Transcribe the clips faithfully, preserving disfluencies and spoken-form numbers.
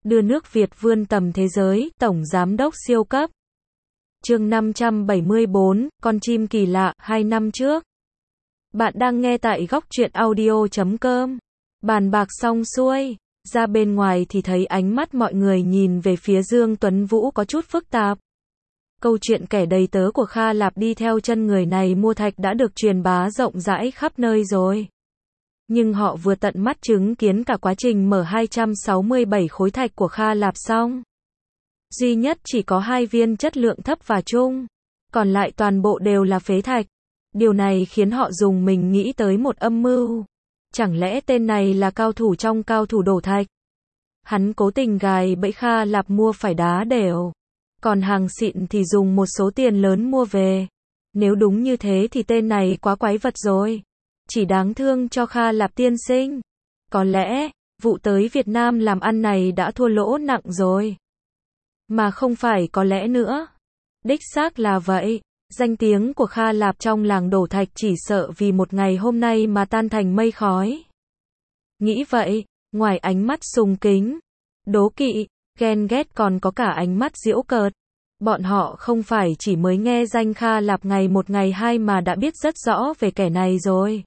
đưa nước Việt vươn tầm thế giới, Tổng Giám đốc siêu cấp. Chương năm trăm bảy mươi bốn, con chim kỳ lạ, hai năm trước. Bạn đang nghe tại góc truyện audio chấm com. Bàn bạc xong xuôi, ra bên ngoài thì thấy ánh mắt mọi người nhìn về phía Dương Tuấn Vũ có chút phức tạp. Câu chuyện kẻ đầy tớ của Kha Lạp đi theo chân người này mua thạch đã được truyền bá rộng rãi khắp nơi rồi. Nhưng họ vừa tận mắt chứng kiến cả quá trình mở hai trăm sáu mươi bảy khối thạch của Kha Lạp xong. Duy nhất chỉ có hai viên chất lượng thấp và trung, còn lại toàn bộ đều là phế thạch. Điều này khiến họ dùng mình nghĩ tới một âm mưu. Chẳng lẽ tên này là cao thủ trong cao thủ đổ thạch? Hắn cố tình gài bẫy Kha Lạp mua phải đá đều. Còn hàng xịn thì dùng một số tiền lớn mua về. Nếu đúng như thế thì tên này quá quái vật rồi. Chỉ đáng thương cho Kha Lạp tiên sinh. Có lẽ, vụ tới Việt Nam làm ăn này đã thua lỗ nặng rồi. Mà không phải có lẽ nữa. Đích xác là vậy. Danh tiếng của Kha Lạp trong làng đổ thạch chỉ sợ vì một ngày hôm nay mà tan thành mây khói. Nghĩ vậy, ngoài ánh mắt sùng kính, đố kỵ, ghen ghét còn có cả ánh mắt giễu cợt. Bọn họ không phải chỉ mới nghe danh Kha Lạp ngày một ngày hai mà đã biết rất rõ về kẻ này rồi.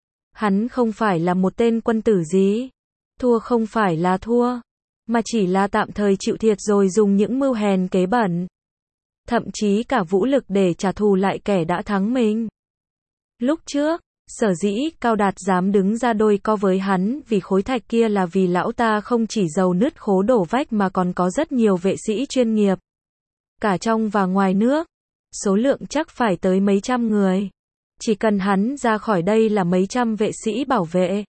Hắn không phải là một tên quân tử gì. Thua không phải là thua, mà chỉ là tạm thời chịu thiệt rồi dùng những mưu hèn kế bẩn. Thậm chí cả vũ lực để trả thù lại kẻ đã thắng mình. Lúc trước, sở dĩ Cao Đạt dám đứng ra đôi co với hắn vì khối thạch kia là vì lão ta không chỉ giàu nứt khố đổ vách mà còn có rất nhiều vệ sĩ chuyên nghiệp. Cả trong và ngoài nước. Số lượng chắc phải tới mấy trăm người. Chỉ cần hắn ra khỏi đây là mấy trăm vệ sĩ bảo vệ.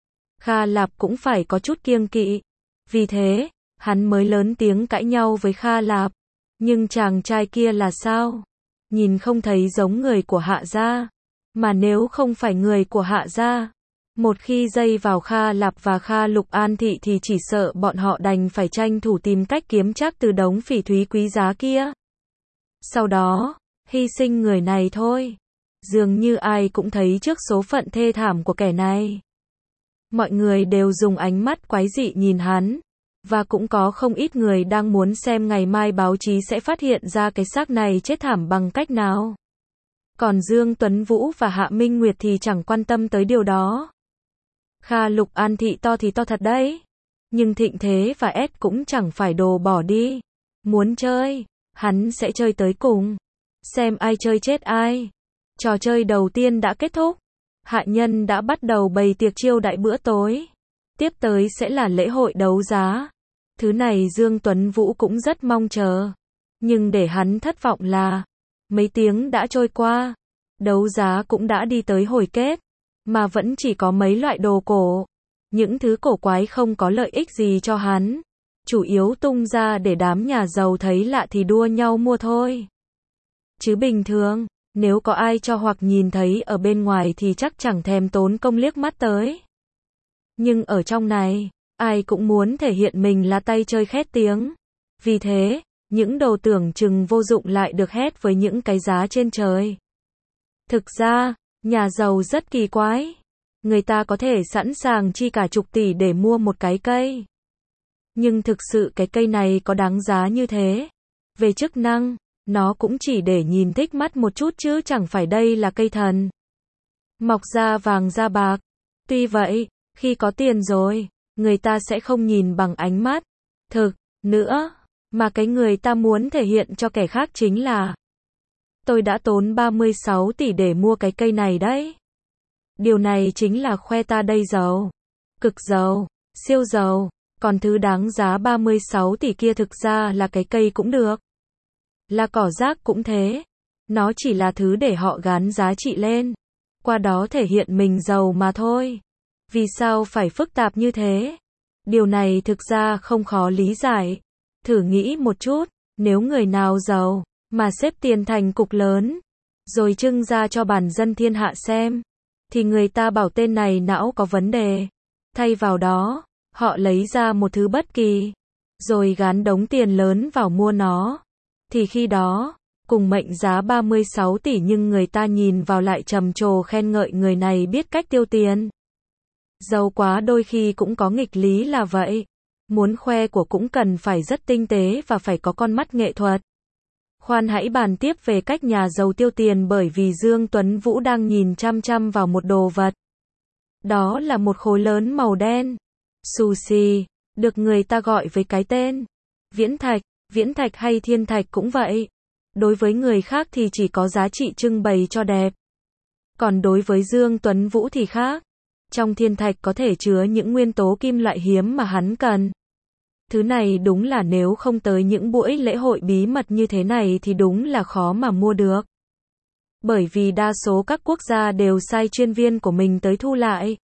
Kha Lạp cũng phải có chút kiêng kỵ. Vì thế, hắn mới lớn tiếng cãi nhau với Kha Lạp. Nhưng chàng trai kia là sao? Nhìn không thấy giống người của Hạ gia. Mà nếu không phải người của Hạ gia, một khi dây vào Kha Lạp và Kha Lục An Thị thì chỉ sợ bọn họ đành phải tranh thủ tìm cách kiếm trác từ đống phỉ thúy quý giá kia. Sau đó, hy sinh người này thôi. Dường như ai cũng thấy trước số phận thê thảm của kẻ này. Mọi người đều dùng ánh mắt quái dị nhìn hắn. Và cũng có không ít người đang muốn xem ngày mai báo chí sẽ phát hiện ra cái xác này chết thảm bằng cách nào. Còn Dương Tuấn Vũ và Hạ Minh Nguyệt thì chẳng quan tâm tới điều đó. Kha Lục An Thị to thì to thật đấy. Nhưng Thịnh Thế và S cũng chẳng phải đồ bỏ đi. Muốn chơi, hắn sẽ chơi tới cùng. Xem ai chơi chết ai. Trò chơi đầu tiên đã kết thúc. Hạ nhân đã bắt đầu bày tiệc chiêu đãi bữa tối. Tiếp tới sẽ là lễ hội đấu giá. Thứ này Dương Tuấn Vũ cũng rất mong chờ. Nhưng để hắn thất vọng là, mấy tiếng đã trôi qua. Đấu giá cũng đã đi tới hồi kết. Mà vẫn chỉ có mấy loại đồ cổ. Những thứ cổ quái không có lợi ích gì cho hắn. Chủ yếu tung ra để đám nhà giàu thấy lạ thì đua nhau mua thôi. Chứ bình thường, nếu có ai cho hoặc nhìn thấy ở bên ngoài thì chắc chẳng thèm tốn công liếc mắt tới. Nhưng ở trong này, ai cũng muốn thể hiện mình là tay chơi khét tiếng. Vì thế, những đồ tưởng chừng vô dụng lại được hét với những cái giá trên trời. Thực ra, nhà giàu rất kỳ quái. Người ta có thể sẵn sàng chi cả chục tỷ để mua một cái cây. Nhưng thực sự cái cây này có đáng giá như thế. Về chức năng, nó cũng chỉ để nhìn thích mắt một chút chứ chẳng phải đây là cây thần. Mọc ra vàng ra bạc. Tuy vậy, khi có tiền rồi, người ta sẽ không nhìn bằng ánh mắt thực nữa, mà cái người ta muốn thể hiện cho kẻ khác chính là: tôi đã tốn ba mươi sáu tỷ để mua cái cây này đấy. Điều này chính là khoe ta đây giàu, cực giàu, siêu giàu. Còn thứ đáng giá ba mươi sáu tỷ kia thực ra là cái cây cũng được. Là cỏ rác cũng thế. Nó chỉ là thứ để họ gán giá trị lên. Qua đó thể hiện mình giàu mà thôi. Vì sao phải phức tạp như thế? Điều này thực ra không khó lý giải. Thử nghĩ một chút, nếu người nào giàu, mà xếp tiền thành cục lớn, rồi trưng ra cho bản dân thiên hạ xem, thì người ta bảo tên này não có vấn đề. Thay vào đó, họ lấy ra một thứ bất kỳ, rồi gán đống tiền lớn vào mua nó. Thì khi đó, cùng mệnh giá ba mươi sáu tỷ nhưng người ta nhìn vào lại trầm trồ khen ngợi người này biết cách tiêu tiền. Giàu quá đôi khi cũng có nghịch lý là vậy. Muốn khoe của cũng cần phải rất tinh tế và phải có con mắt nghệ thuật. Khoan hãy bàn tiếp về cách nhà giàu tiêu tiền bởi vì Dương Tuấn Vũ đang nhìn chăm chăm vào một đồ vật. Đó là một khối lớn màu đen. Sushi, được người ta gọi với cái tên viễn thạch, viễn thạch hay thiên thạch cũng vậy. Đối với người khác thì chỉ có giá trị trưng bày cho đẹp. Còn đối với Dương Tuấn Vũ thì khác. Trong thiên thạch có thể chứa những nguyên tố kim loại hiếm mà hắn cần. Thứ này đúng là nếu không tới những buổi lễ hội bí mật như thế này thì đúng là khó mà mua được. Bởi vì đa số các quốc gia đều sai chuyên viên của mình tới thu lại.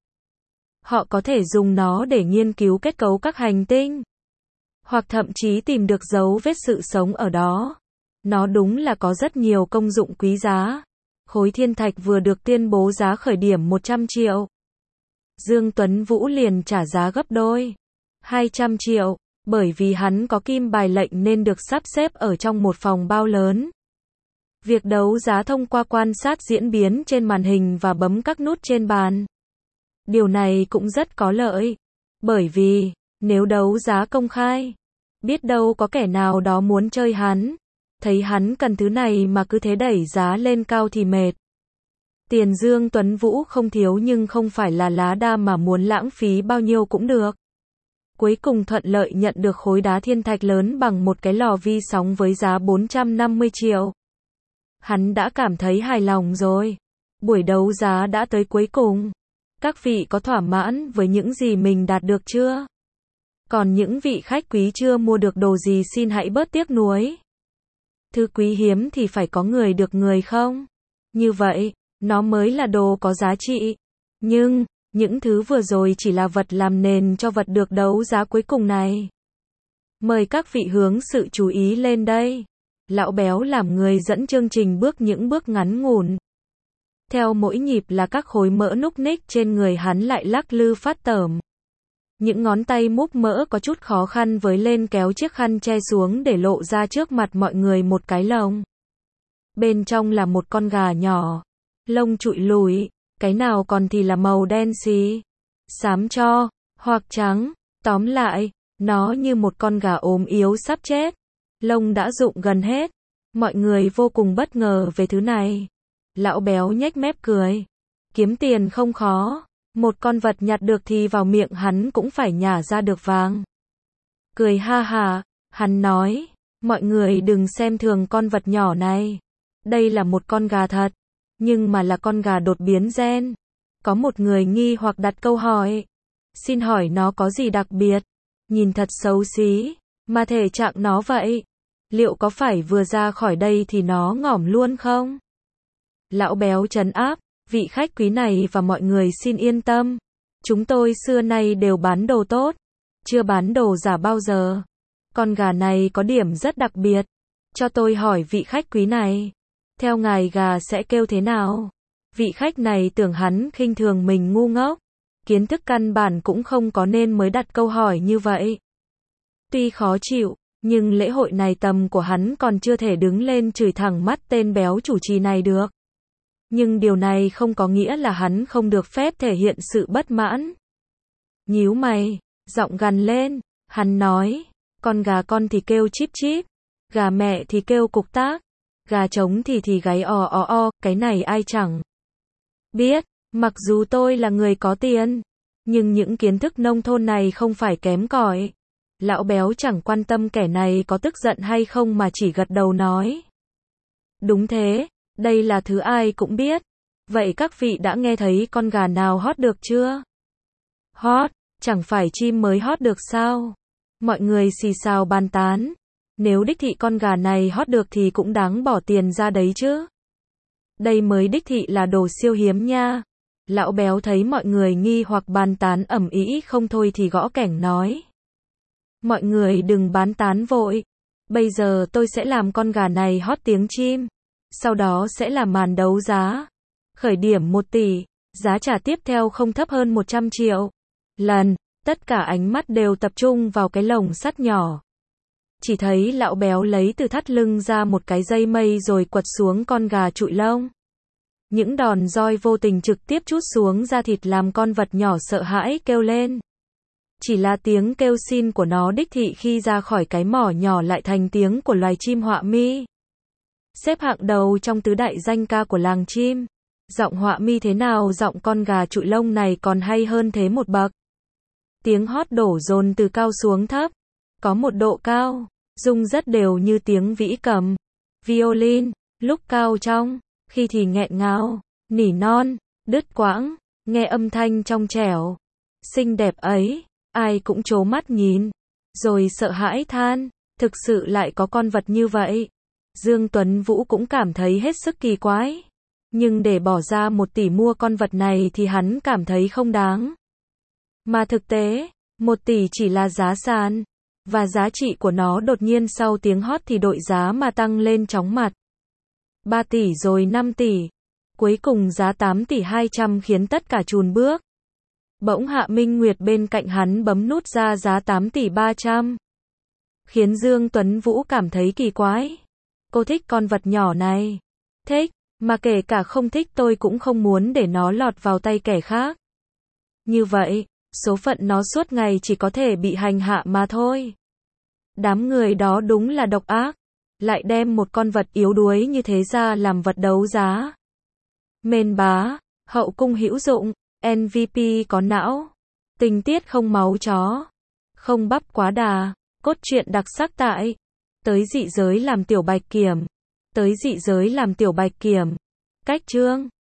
Họ có thể dùng nó để nghiên cứu kết cấu các hành tinh. Hoặc thậm chí tìm được dấu vết sự sống ở đó. Nó đúng là có rất nhiều công dụng quý giá. Khối thiên thạch vừa được tuyên bố giá khởi điểm một trăm triệu. Dương Tuấn Vũ liền trả giá gấp đôi. hai trăm triệu. Bởi vì hắn có kim bài lệnh nên được sắp xếp ở trong một phòng bao lớn. Việc đấu giá thông qua quan sát diễn biến trên màn hình và bấm các nút trên bàn. Điều này cũng rất có lợi. Bởi vì, nếu đấu giá công khai, biết đâu có kẻ nào đó muốn chơi hắn. Thấy hắn cần thứ này mà cứ thế đẩy giá lên cao thì mệt. Tiền Dương Tuấn Vũ không thiếu nhưng không phải là lá đa mà muốn lãng phí bao nhiêu cũng được. Cuối cùng thuận lợi nhận được khối đá thiên thạch lớn bằng một cái lò vi sóng với giá bốn trăm năm mươi triệu. Hắn đã cảm thấy hài lòng rồi. Buổi đấu giá đã tới cuối cùng. Các vị có thỏa mãn với những gì mình đạt được chưa? Còn những vị khách quý chưa mua được đồ gì xin hãy bớt tiếc nuối. Thứ quý hiếm thì phải có người được người không? Như vậy, nó mới là đồ có giá trị. Nhưng, những thứ vừa rồi chỉ là vật làm nền cho vật được đấu giá cuối cùng này. Mời các vị hướng sự chú ý lên đây. Lão béo làm người dẫn chương trình bước những bước ngắn ngủn. Theo mỗi nhịp là các khối mỡ núc ních trên người hắn lại lắc lư phát tởm. Những ngón tay múc mỡ có chút khó khăn với lên kéo chiếc khăn che xuống để lộ ra trước mặt mọi người một cái lồng. Bên trong là một con gà nhỏ. Lông trụi lùi, cái nào còn thì là màu đen xì, xám tro, hoặc trắng. Tóm lại, nó như một con gà ốm yếu sắp chết. Lông đã rụng gần hết. Mọi người vô cùng bất ngờ về thứ này. Lão béo nhếch mép cười. Kiếm tiền không khó. Một con vật nhặt được thì vào miệng hắn cũng phải nhả ra được vàng. Cười ha ha, hắn nói, mọi người đừng xem thường con vật nhỏ này. Đây là một con gà thật, nhưng mà là con gà đột biến gen. Có một người nghi hoặc đặt câu hỏi. Xin hỏi nó có gì đặc biệt? Nhìn thật xấu xí, mà thể trạng nó vậy. Liệu có phải vừa ra khỏi đây thì nó ngỏm luôn không? Lão béo trấn áp. Vị khách quý này và mọi người xin yên tâm. Chúng tôi xưa nay đều bán đồ tốt. Chưa bán đồ giả bao giờ. Con gà này có điểm rất đặc biệt. Cho tôi hỏi vị khách quý này. Theo ngài gà sẽ kêu thế nào? Vị khách này tưởng hắn khinh thường mình ngu ngốc. Kiến thức căn bản cũng không có nên mới đặt câu hỏi như vậy. Tuy khó chịu, nhưng lễ hội này tầm của hắn còn chưa thể đứng lên chửi thẳng mắt tên béo chủ trì này được. Nhưng điều này không có nghĩa là hắn không được phép thể hiện sự bất mãn. Nhíu mày, giọng gằn lên, hắn nói, con gà con thì kêu chíp chíp, gà mẹ thì kêu cục tác, gà trống thì thì gáy o o o, cái này ai chẳng biết, mặc dù tôi là người có tiền, nhưng những kiến thức nông thôn này không phải kém cỏi. Lão béo chẳng quan tâm kẻ này có tức giận hay không mà chỉ gật đầu nói. Đúng thế. Đây là thứ ai cũng biết. Vậy các vị đã nghe thấy con gà nào hót được chưa? Hót, chẳng phải chim mới hót được sao? Mọi người xì xào bàn tán. Nếu đích thị con gà này hót được thì cũng đáng bỏ tiền ra đấy chứ. Đây mới đích thị là đồ siêu hiếm nha. Lão béo thấy mọi người nghi hoặc bàn tán ầm ĩ không thôi thì gõ kẻng nói. Mọi người đừng bán tán vội. Bây giờ tôi sẽ làm con gà này hót tiếng chim. Sau đó sẽ là màn đấu giá. Khởi điểm một tỷ, giá trả tiếp theo không thấp hơn một trăm triệu. Lần, tất cả ánh mắt đều tập trung vào cái lồng sắt nhỏ. Chỉ thấy lão béo lấy từ thắt lưng ra một cái dây mây rồi quật xuống con gà trụi lông. Những đòn roi vô tình trực tiếp trút xuống da thịt làm con vật nhỏ sợ hãi kêu lên. Chỉ là tiếng kêu xin của nó đích thị khi ra khỏi cái mỏ nhỏ lại thành tiếng của loài chim họa mi. Xếp hạng đầu trong tứ đại danh ca của làng chim. Giọng họa mi thế nào giọng con gà trụi lông này còn hay hơn thế một bậc. Tiếng hót đổ dồn từ cao xuống thấp. Có một độ cao, rung rất đều như tiếng vĩ cầm. Violin, lúc cao trong, khi thì nghẹn ngào, nỉ non, đứt quãng, nghe âm thanh trong trẻo. Xinh đẹp ấy, ai cũng trố mắt nhìn. Rồi sợ hãi than, thực sự lại có con vật như vậy. Dương Tuấn Vũ cũng cảm thấy hết sức kỳ quái. Nhưng để bỏ ra một tỷ mua con vật này thì hắn cảm thấy không đáng. Mà thực tế, một tỷ chỉ là giá sàn. Và giá trị của nó đột nhiên sau tiếng hót thì đội giá mà tăng lên chóng mặt. ba tỷ rồi năm tỷ. Cuối cùng giá tám tỷ hai trăm khiến tất cả chùn bước. Bỗng Hạ Minh Nguyệt bên cạnh hắn bấm nút ra giá tám tỷ ba trăm. Khiến Dương Tuấn Vũ cảm thấy kỳ quái. Cô thích con vật nhỏ này. Thích, mà kể cả không thích tôi cũng không muốn để nó lọt vào tay kẻ khác. Như vậy, số phận nó suốt ngày chỉ có thể bị hành hạ mà thôi. Đám người đó đúng là độc ác. Lại đem một con vật yếu đuối như thế ra làm vật đấu giá. Mên bá, hậu cung hữu dụng, em vê pê có não. Tình tiết không máu chó. Không bắp quá đà. Cốt truyện đặc sắc tại. Tới dị giới làm tiểu bạch kiểm. Tới dị giới làm tiểu bạch kiểm. Cách chương